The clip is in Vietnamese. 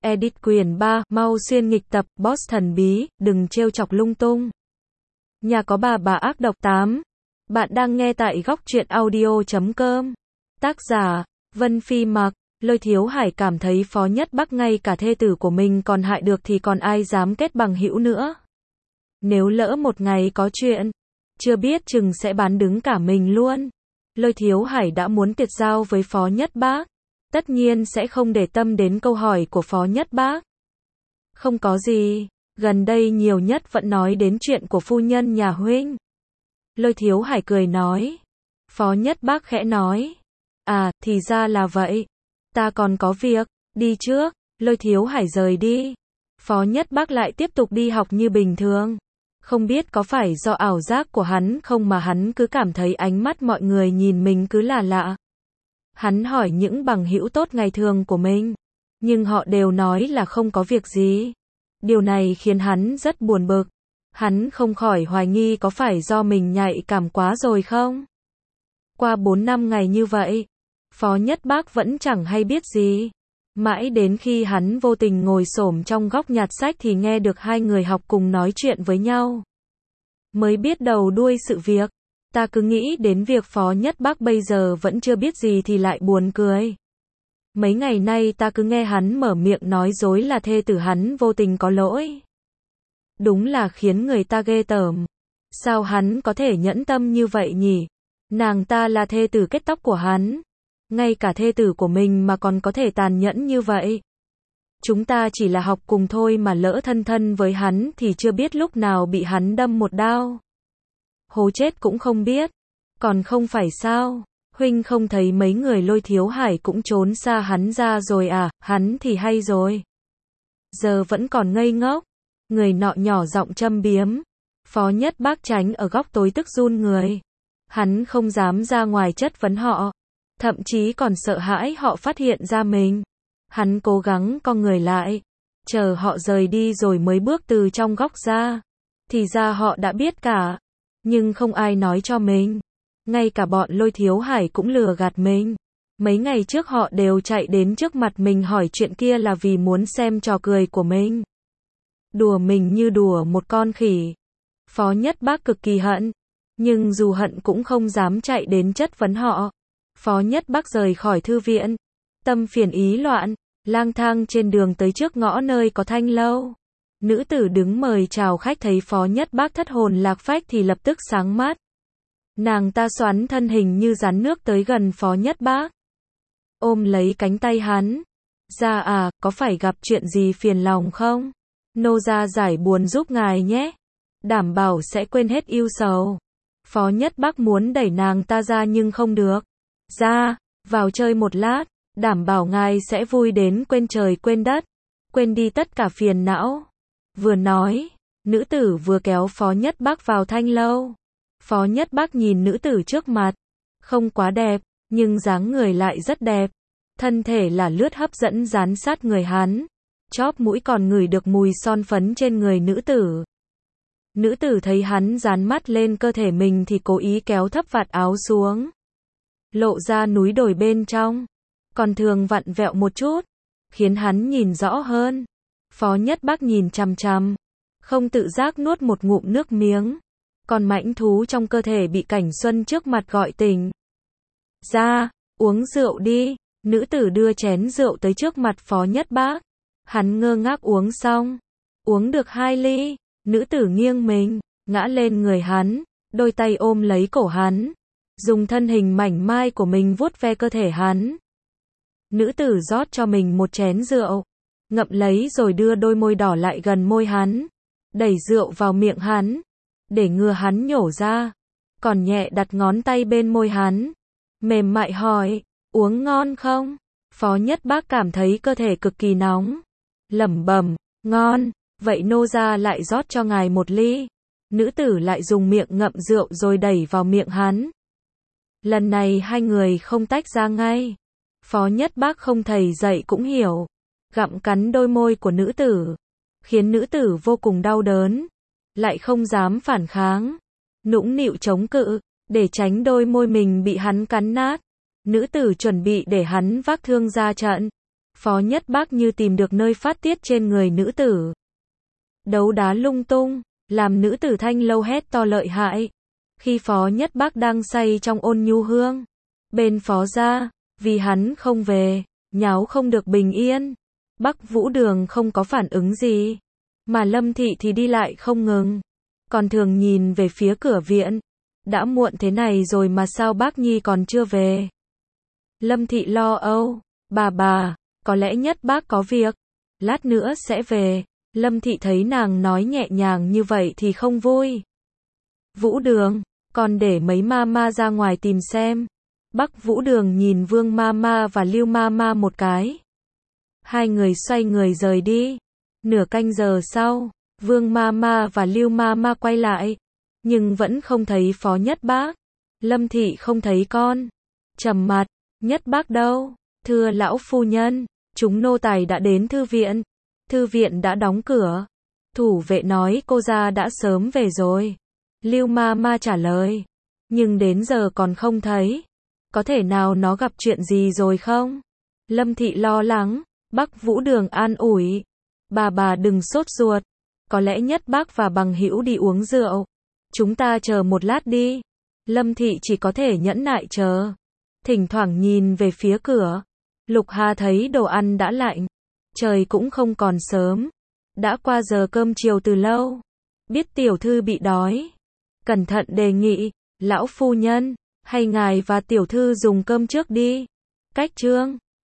Edit quyển 3, mau xuyên nghịch tập, boss thần bí, đừng trêu chọc lung tung. Nhà có bà ác độc 8. Bạn đang nghe tại góc truyện audio.com. Tác giả, Vân Phi Mặc. Lôi Thiếu Hải cảm thấy Phó Nhất Bắc ngay cả thê tử của mình còn hại được thì còn ai dám kết bằng hữu nữa. Nếu lỡ một ngày có chuyện, chưa biết chừng sẽ bán đứng cả mình luôn. Lôi Thiếu Hải đã muốn tuyệt giao với Phó Nhất Bác. Tất nhiên sẽ không để tâm đến câu hỏi của Phó Nhất Bác. Không có gì, gần đây nhiều nhất vẫn nói đến chuyện của phu nhân nhà huynh. Lôi Thiếu Hải cười nói. Phó Nhất Bác khẽ nói. À, thì ra là vậy. Ta còn có việc, đi trước. Lôi Thiếu Hải rời đi. Phó Nhất Bác lại tiếp tục đi học như bình thường. Không biết có phải do ảo giác của hắn không mà hắn cứ cảm thấy ánh mắt mọi người nhìn mình cứ là lạ. Hắn hỏi những bằng hữu tốt ngày thường của mình, nhưng họ đều nói là không có việc gì. Điều này khiến hắn rất buồn bực. Hắn không khỏi hoài nghi có phải do mình nhạy cảm quá rồi không? Qua 4 năm ngày như vậy, Phó Nhất Bác vẫn chẳng hay biết gì. Mãi đến khi hắn vô tình ngồi xổm trong góc nhặt sách thì nghe được hai người học cùng nói chuyện với nhau. Mới biết đầu đuôi sự việc. Ta cứ nghĩ đến việc Phó Nhất Bác bây giờ vẫn chưa biết gì thì lại buồn cười. Mấy ngày nay ta cứ nghe hắn mở miệng nói dối là thê tử hắn vô tình có lỗi. Đúng là khiến người ta ghê tởm. Sao hắn có thể nhẫn tâm như vậy nhỉ? Nàng ta là thê tử kết tóc của hắn. Ngay cả thê tử của mình mà còn có thể tàn nhẫn như vậy. Chúng ta chỉ là học cùng thôi mà lỡ thân thân với hắn thì chưa biết lúc nào bị hắn đâm một đao. Hố chết cũng không biết. Còn không phải sao? Huynh không thấy mấy người Lôi Thiếu Hải cũng trốn xa hắn ra rồi à? Hắn thì hay rồi. Giờ vẫn còn ngây ngốc. Người nọ nhỏ giọng châm biếm. Phó Nhất Bác tránh ở góc tối tức run người. Hắn không dám ra ngoài chất vấn họ. Thậm chí còn sợ hãi họ phát hiện ra mình. Hắn cố gắng co người lại. Chờ họ rời đi rồi mới bước từ trong góc ra. Thì ra họ đã biết cả. Nhưng không ai nói cho mình. Ngay cả bọn Lôi Thiếu Hải cũng lừa gạt mình. Mấy ngày trước họ đều chạy đến trước mặt mình hỏi chuyện kia là vì muốn xem trò cười của mình. Đùa mình như đùa một con khỉ. Phó Nhất Bác cực kỳ hận. Nhưng dù hận cũng không dám chạy đến chất vấn họ. Phó Nhất Bác rời khỏi thư viện. Tâm phiền ý loạn. Lang thang trên đường tới trước ngõ nơi có thanh lâu. Nữ tử đứng mời chào khách thấy Phó Nhất Bác thất hồn lạc phách thì lập tức sáng mắt. Nàng ta xoắn thân hình như rắn nước tới gần Phó Nhất Bác. Ôm lấy cánh tay hắn. Gia à, có phải gặp chuyện gì phiền lòng không? Nô gia giải buồn giúp ngài nhé. Đảm bảo sẽ quên hết ưu sầu. Phó Nhất Bác muốn đẩy nàng ta ra nhưng không được. Gia, vào chơi một lát. Đảm bảo ngài sẽ vui đến quên trời quên đất. Quên đi tất cả phiền não. Vừa nói, nữ tử vừa kéo Phó Nhất Bác vào thanh lâu. Phó Nhất Bác nhìn nữ tử trước mặt. Không quá đẹp, nhưng dáng người lại rất đẹp. Thân thể là lướt hấp dẫn dán sát người hắn. Chóp mũi còn ngửi được mùi son phấn trên người nữ tử. Nữ tử thấy hắn dán mắt lên cơ thể mình thì cố ý kéo thấp vạt áo xuống. Lộ ra núi đồi bên trong. Còn thường vặn vẹo một chút. Khiến hắn nhìn rõ hơn. Phó Nhất Bác nhìn chằm chằm. Không tự giác nuốt một ngụm nước miếng. Còn mãnh thú trong cơ thể bị Cảnh Xuân trước mặt gọi tỉnh. Ra, uống rượu đi. Nữ tử đưa chén rượu tới trước mặt Phó Nhất Bác. Hắn ngơ ngác uống xong. Uống được 2 ly. Nữ tử nghiêng mình, ngã lên người hắn. Đôi tay ôm lấy cổ hắn. Dùng thân hình mảnh mai của mình vuốt ve cơ thể hắn. Nữ tử rót cho mình một chén rượu. Ngậm lấy rồi đưa đôi môi đỏ lại gần môi hắn. Đẩy rượu vào miệng hắn. Để ngừa hắn nhổ ra. Còn nhẹ đặt ngón tay bên môi hắn. Mềm mại hỏi, uống ngon không? Phó Nhất Bác cảm thấy cơ thể cực kỳ nóng. Lẩm bẩm, ngon, vậy nô gia lại rót cho ngài một ly. Nữ tử lại dùng miệng ngậm rượu rồi đẩy vào miệng hắn. Lần này hai người không tách ra ngay. Phó Nhất Bác không thầy dạy cũng hiểu. Gặm cắn đôi môi của nữ tử. Khiến nữ tử vô cùng đau đớn. Lại không dám phản kháng. Nũng nịu chống cự. Để tránh đôi môi mình bị hắn cắn nát. Nữ tử chuẩn bị để hắn vác thương ra trận. Phó Nhất Bác như tìm được nơi phát tiết trên người nữ tử. Đấu đá lung tung, làm nữ tử Thanh Lâu hét to lợi hại. Khi Phó Nhất Bác đang say trong ôn nhu hương, bên Phó gia, vì hắn không về, nháo không được bình yên. Bắc Vũ Đường không có phản ứng gì, mà Lâm Thị thì đi lại không ngừng, còn thường nhìn về phía cửa viện. Đã muộn thế này rồi mà sao bác Nhi còn chưa về? Lâm Thị lo âu, bà, có lẽ Nhất Bác có việc, lát nữa sẽ về. Lâm Thị thấy nàng nói nhẹ nhàng như vậy thì không vui. Vũ Đường, con để mấy mama ra ngoài tìm xem. Bắc Vũ Đường nhìn Vương mama và Lưu mama một cái. Hai người xoay người rời đi. Nửa canh giờ sau, Vương mama và Lưu mama quay lại, nhưng vẫn không thấy Phó Nhất Bác. Lâm Thị không thấy con. Trầm mặt, Nhất Bác đâu? Thưa lão phu nhân, chúng nô tài đã đến thư viện. Thư viện đã đóng cửa. Thủ vệ nói cô gia đã sớm về rồi. Lưu mama trả lời. Nhưng đến giờ còn không thấy. Có thể nào nó gặp chuyện gì rồi không? Lâm Thị lo lắng. Bắc Vũ Đường an ủi. Bà đừng sốt ruột. Có lẽ Nhất Bác và bằng hữu đi uống rượu. Chúng ta chờ một lát đi. Lâm Thị chỉ có thể nhẫn nại chờ. Thỉnh thoảng nhìn về phía cửa. Lục Hà thấy đồ ăn đã lạnh. Trời cũng không còn sớm. Đã qua giờ cơm chiều từ lâu. Biết tiểu thư bị đói. Cẩn thận đề nghị. Lão phu nhân, hay ngài và tiểu thư dùng cơm trước đi. Cách trương.